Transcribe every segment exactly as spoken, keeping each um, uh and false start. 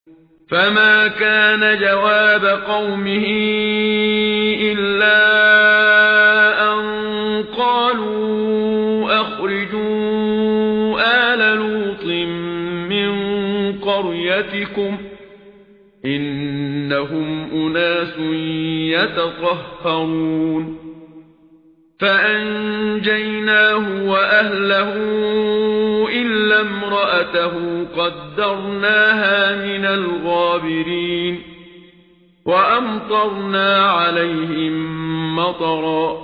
فما كان جواب قومه إلا أن قالوا أخرجوا آل لوط من قريتكم إنهم أناس يتطهرون فأنجيناه وأهله إلا امرأته قدرناها من الغابرين وأمطرنا عليهم مطرا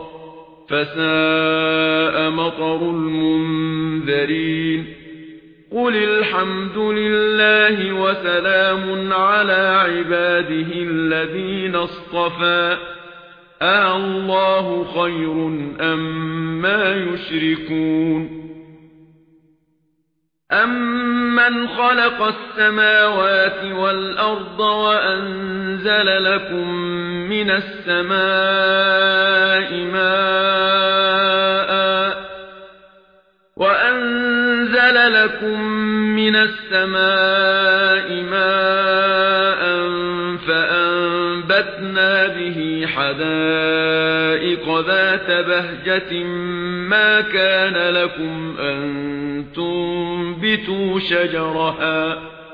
فساء مطر المنذرين قل الحمد لله وسلام على عباده الذين اصطفى أَاللَّهُ خَيْرٌ أَمَّا يُشْرِكُونَ أَمَّنْ خَلَقَ السَّمَاوَاتِ وَالْأَرْضَ وَأَنزَلَ لَكُم مِّنَ السَّمَاءِ مَاءً وَأَنزَلَ لَكُم مِّنَ السَّمَاءِ مَاءً فَأَنبَتْنَا بِهِ حَدَائِقَ ذَاتَ بَهْجَةٍ مَا كَانَ لَكُمْ أَن تُنبِتُوا شَجَرَهَا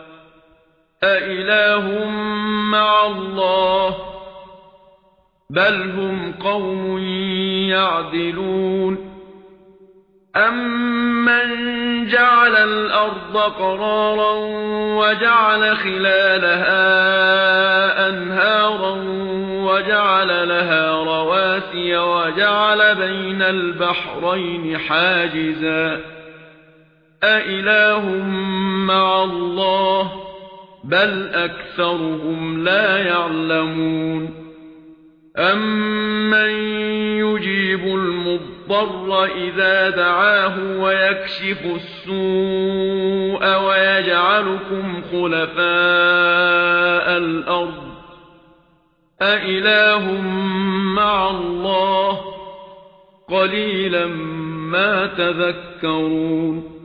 أَإِلَٰهٌ مَّعَ اللَّهِ بَلْ هُمْ قَوْمٌ يَعْدِلُونَ أَمَّنْ جَعَلَ الْأَرْضَ قَرَارًا وَجَعَلَ خِلَالَهَا أَنْهَارًا وَجَعَلَ لَهَا رَوَاسِيَ وَجَعَلَ بَيْنَ الْبَحْرَيْنِ حَاجِزًا أَإِلَٰهٌ مَّعَ اللَّهِ بَلْ أَكْثَرُهُمْ لَا يَعْلَمُونَ أَمَّن يُجِيبُ الْمُضْطَرَّ إِذَا دَعَاهُ وَيَكْشِفُ السُّوءَ وَيَجْعَلُكُمْ خُلَفَاءَ الْأَرْضِ أَإِلَٰهٌ مَّعَ اللَّهِ قَلِيلًا مَّا تَذَكَّرُونَ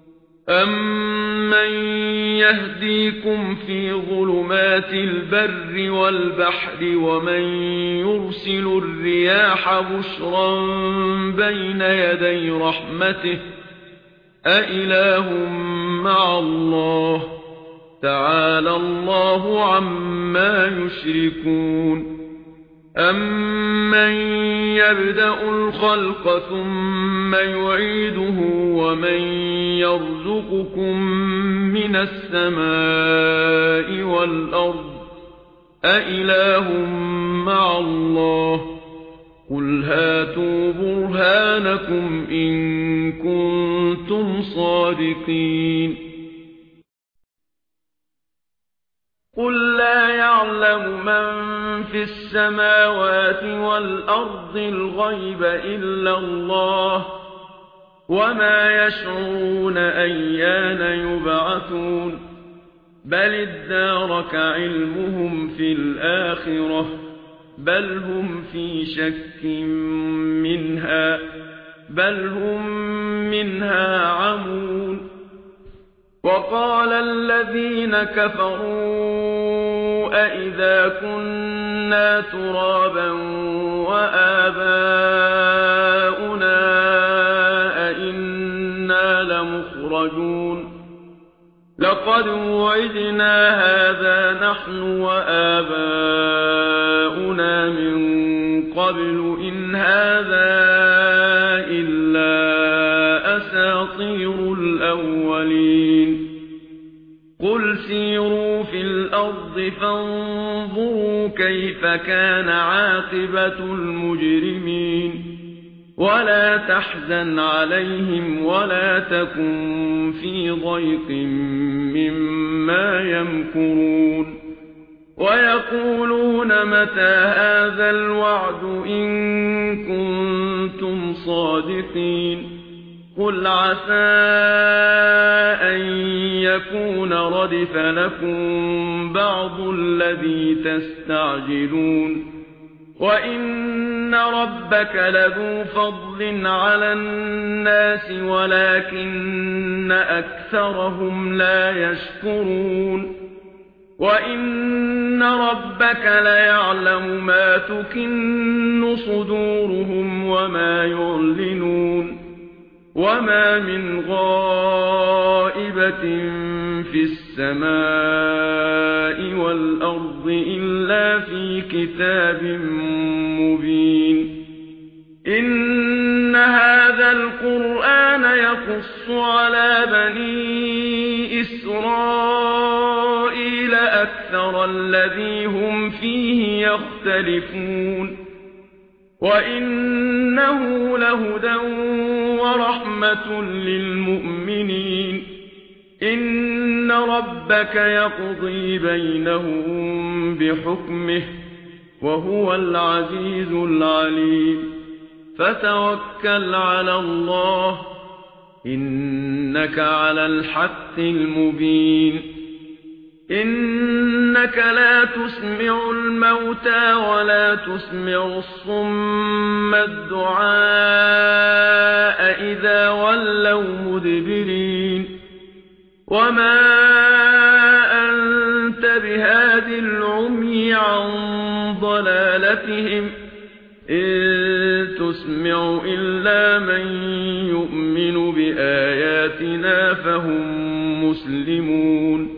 أَمَّن يَهْدِيكُمْ فِي ظُلُمَاتِ الْبَرِّ وَالْبَحْرِ وَمَن يُرْسِلُ الرِّيَاحَ بُشْرًا بَيْنَ يَدَيْ رَحْمَتِهِ أَإِلَٰهٌ مَّعَ اللَّهِ تَعَالَى اللَّهُ عَمَّا يُشْرِكُونَ أَمَّن يَبْدَأُ الْخَلْقَ ثُمَّ يُعِيدُهُ وَمَن يَرْزُقُكُم مِّنَ السَّمَاءِ وَالْأَرْضِ أَإِلَٰهٌ مَّعَ اللَّهِ قُلْ هَاتُوا بُرْهَانَكُمْ إِن كُنتُمْ صَادِقِينَ قُل لَّا يَعْلَمُ مَن فِي السَّمَاوَاتِ وَالْأَرْضِ الْغَيْبَ إِلَّا اللَّهُ وَمَا يَشْعُرُونَ أَيَّانَ يُبْعَثُونَ بَلِ ادَّارَكَ عِلْمُهُمْ فِي الْآخِرَةِ بَلْ هُمْ فِي شَكٍّ مِّنْهَا بَلْ هُمْ مِنْهَا عَمُونَ وَقَالَ الَّذِينَ كَفَرُوا أَإِذَا كُنَّا تُرَابًا وَآبَاؤُنَا أَإِنَّا لَمُخْرَجُونَ لَقَدْ وُعِدْنَا هَٰذَا نَحْنُ وَآبَاؤُنَا مِن قَبْلُ إِنْ هَٰذَا إِلَّا أَسَاطِيرُ الْأَوَّلِينَ قُلْ سِيرُوا فِي الْأَرْضِ فَانظُرُوا كَيْفَ كَانَ عَاقِبَةُ الْمُجْرِمِينَ وَلَا تَحْزَنْ عَلَيْهِمْ وَلَا تَكُن فِي ضَيْقٍ مِّمَّا يَمْكُرُونَ وَيَقُولُونَ مَتَىٰ هَٰذَا الْوَعْدُ إِن كُنتُمْ صَادِقِينَ قُلْ عَسَىٰ أَن يَكُونَ رَدِفَ لَكُم بَعْضُ الَّذِي تَسْتَعْجِلُونَ وَإِنَّ رَبَّكَ لَذُو فَضْلٍ عَلَى النَّاسِ وَلَكِنَّ أَكْثَرَهُمْ لَا يَشْكُرُونَ وَإِنَّ رَبَّكَ لَيَعْلَمُ مَا تُكِنُّ صُدُورُهُمْ وَمَا يُعْلِنُونَ وَمَا مِنْ غَائِبَةٍ فِي السَّمَاءِ وَالْأَرْضِ إِلَّا فِي كِتَابٍ مُبِينٍ إِنَّ هَذَا الْقُرْآنَ يَقُصُّ عَلَى بَنِي إِسْرَائِيلَ أَكْثَرَ الَّذِي هُمْ فِيهِ يَخْتَلِفُونَ وَإِنَّهُ لَهُدًى وَرَحْمَةٌ لِلْمُؤْمِنِينَ إِنَّ رَبَّكَ يَقْضِي بَيْنَهُم بِحُكْمِهِ وَهُوَ الْعَزِيزُ الْعَلِيمُ فَتَوَكَّلْ عَلَى اللَّهِ إِنَّكَ عَلَى الْحَقِّ الْمُبِينِ إِنَّكَ لا تُسْمِعُ الْمَوْتَى وَلا تُسْمِعُ الصُّمَّ الدُّعَاءَ إِذَا وَلَّوْا مُدْبِرِينَ وَمَا أَنْتَ بِهَادِ الْعُمْيِ عَنْ ضَلَالَتِهِمْ إِن تُسْمِعُ إِلَّا مَن يُؤْمِنُ بِآيَاتِنَا فَهُم مُّسْلِمُونَ